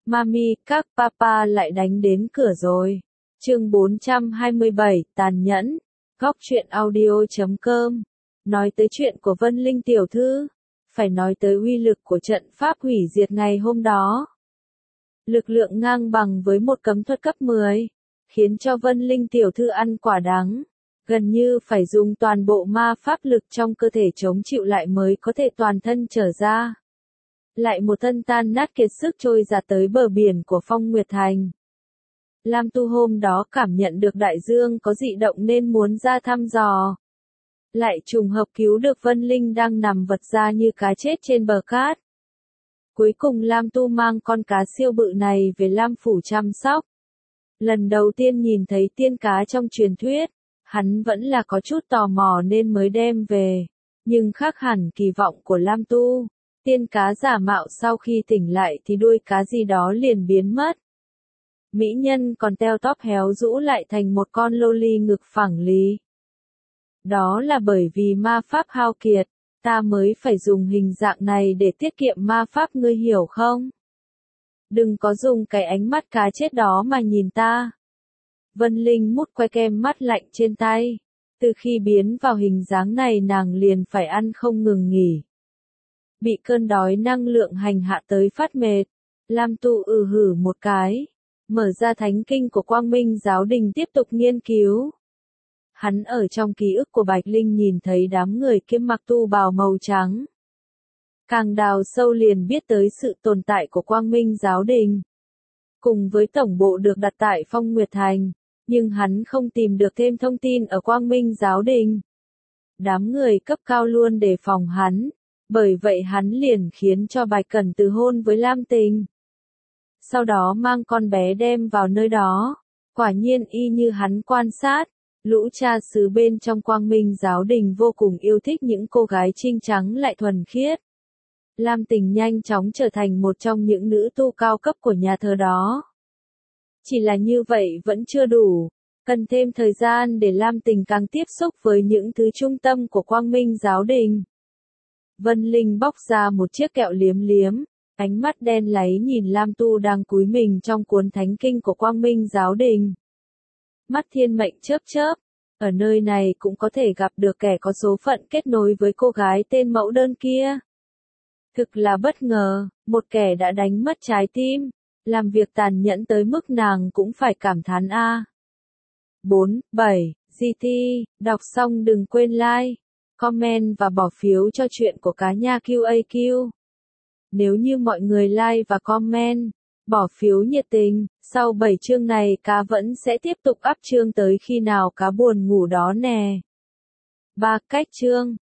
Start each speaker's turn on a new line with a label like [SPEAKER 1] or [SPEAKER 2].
[SPEAKER 1] Mami, các papa lại đánh đến cửa rồi. Chương 427, tàn nhẫn. Góc truyện audio.com. Nói tới chuyện của Vân Linh tiểu thư, phải nói tới uy lực của trận pháp hủy diệt ngày hôm đó. Lực lượng ngang bằng với một cấm thuật cấp 10, khiến cho Vân Linh tiểu thư ăn quả đắng, gần như phải dùng toàn bộ ma pháp lực trong cơ thể chống chịu lại mới có thể toàn thân trở ra. Lại một thân tan nát kiệt sức trôi ra tới bờ biển của Phong Nguyệt Thành. Lam Tu hôm đó cảm nhận được đại dương có dị động nên muốn ra thăm dò. Lại trùng hợp cứu được Vân Linh đang nằm vật ra như cá chết trên bờ cát. Cuối cùng Lam Tu mang con cá siêu bự này về Lam Phủ chăm sóc. Lần đầu tiên nhìn thấy tiên cá trong truyền thuyết, hắn vẫn là có chút tò mò nên mới đem về. Nhưng khác hẳn kỳ vọng của Lam Tu, tiên cá giả mạo sau khi tỉnh lại thì đuôi cá gì đó liền biến mất. Mỹ nhân còn teo tóp héo rũ lại thành một con loli ngực phẳng lì. Đó là bởi vì ma pháp hao kiệt, ta mới phải dùng hình dạng này để tiết kiệm ma pháp, ngươi hiểu không? Đừng có dùng cái ánh mắt cá chết đó mà nhìn ta. Vân Linh mút que kem mắt lạnh trên tay. Từ khi biến vào hình dáng này nàng liền phải ăn không ngừng nghỉ. Bị cơn đói năng lượng hành hạ tới phát mệt, Lam Tu hử một cái, mở ra thánh kinh của Quang Minh Giáo Đình tiếp tục nghiên cứu. Hắn ở trong ký ức của Bạch Linh nhìn thấy đám người kia mặc tu bào màu trắng. Càng đào sâu liền biết tới sự tồn tại của Quang Minh Giáo Đình. Cùng với tổng bộ được đặt tại Phong Nguyệt Thành, nhưng hắn không tìm được thêm thông tin ở Quang Minh Giáo Đình. Đám người cấp cao luôn đề phòng hắn, bởi vậy hắn liền khiến cho Bạch Cẩn từ hôn với Lam Tình. Sau đó mang con bé đem vào nơi đó, quả nhiên y như hắn quan sát. Lũ cha xứ bên trong Quang Minh Giáo Đình vô cùng yêu thích những cô gái trinh trắng lại thuần khiết. Lam Tình nhanh chóng trở thành một trong những nữ tu cao cấp của nhà thờ đó. Chỉ là như vậy vẫn chưa đủ, cần thêm thời gian để Lam Tình càng tiếp xúc với những thứ trung tâm của Quang Minh Giáo Đình. Vân Linh bóc ra một chiếc kẹo liếm liếm, ánh mắt đen láy nhìn Lam Tu đang cúi mình trong cuốn thánh kinh của Quang Minh Giáo Đình. Mắt thiên mệnh chớp chớp, ở nơi này cũng có thể gặp được kẻ có số phận kết nối với cô gái tên Mẫu Đơn kia. Thực là bất ngờ, một kẻ đã đánh mất trái tim, làm việc tàn nhẫn tới mức nàng cũng phải cảm thán a. 4, 7, GT, đọc xong đừng quên like, comment và bỏ phiếu cho chuyện của cá nha QAQ. Nếu như mọi người like và comment, bỏ phiếu nhiệt tình, sau 7 chương này cá vẫn sẽ tiếp tục up chương tới khi nào cá buồn ngủ đó nè. 3 cách chương.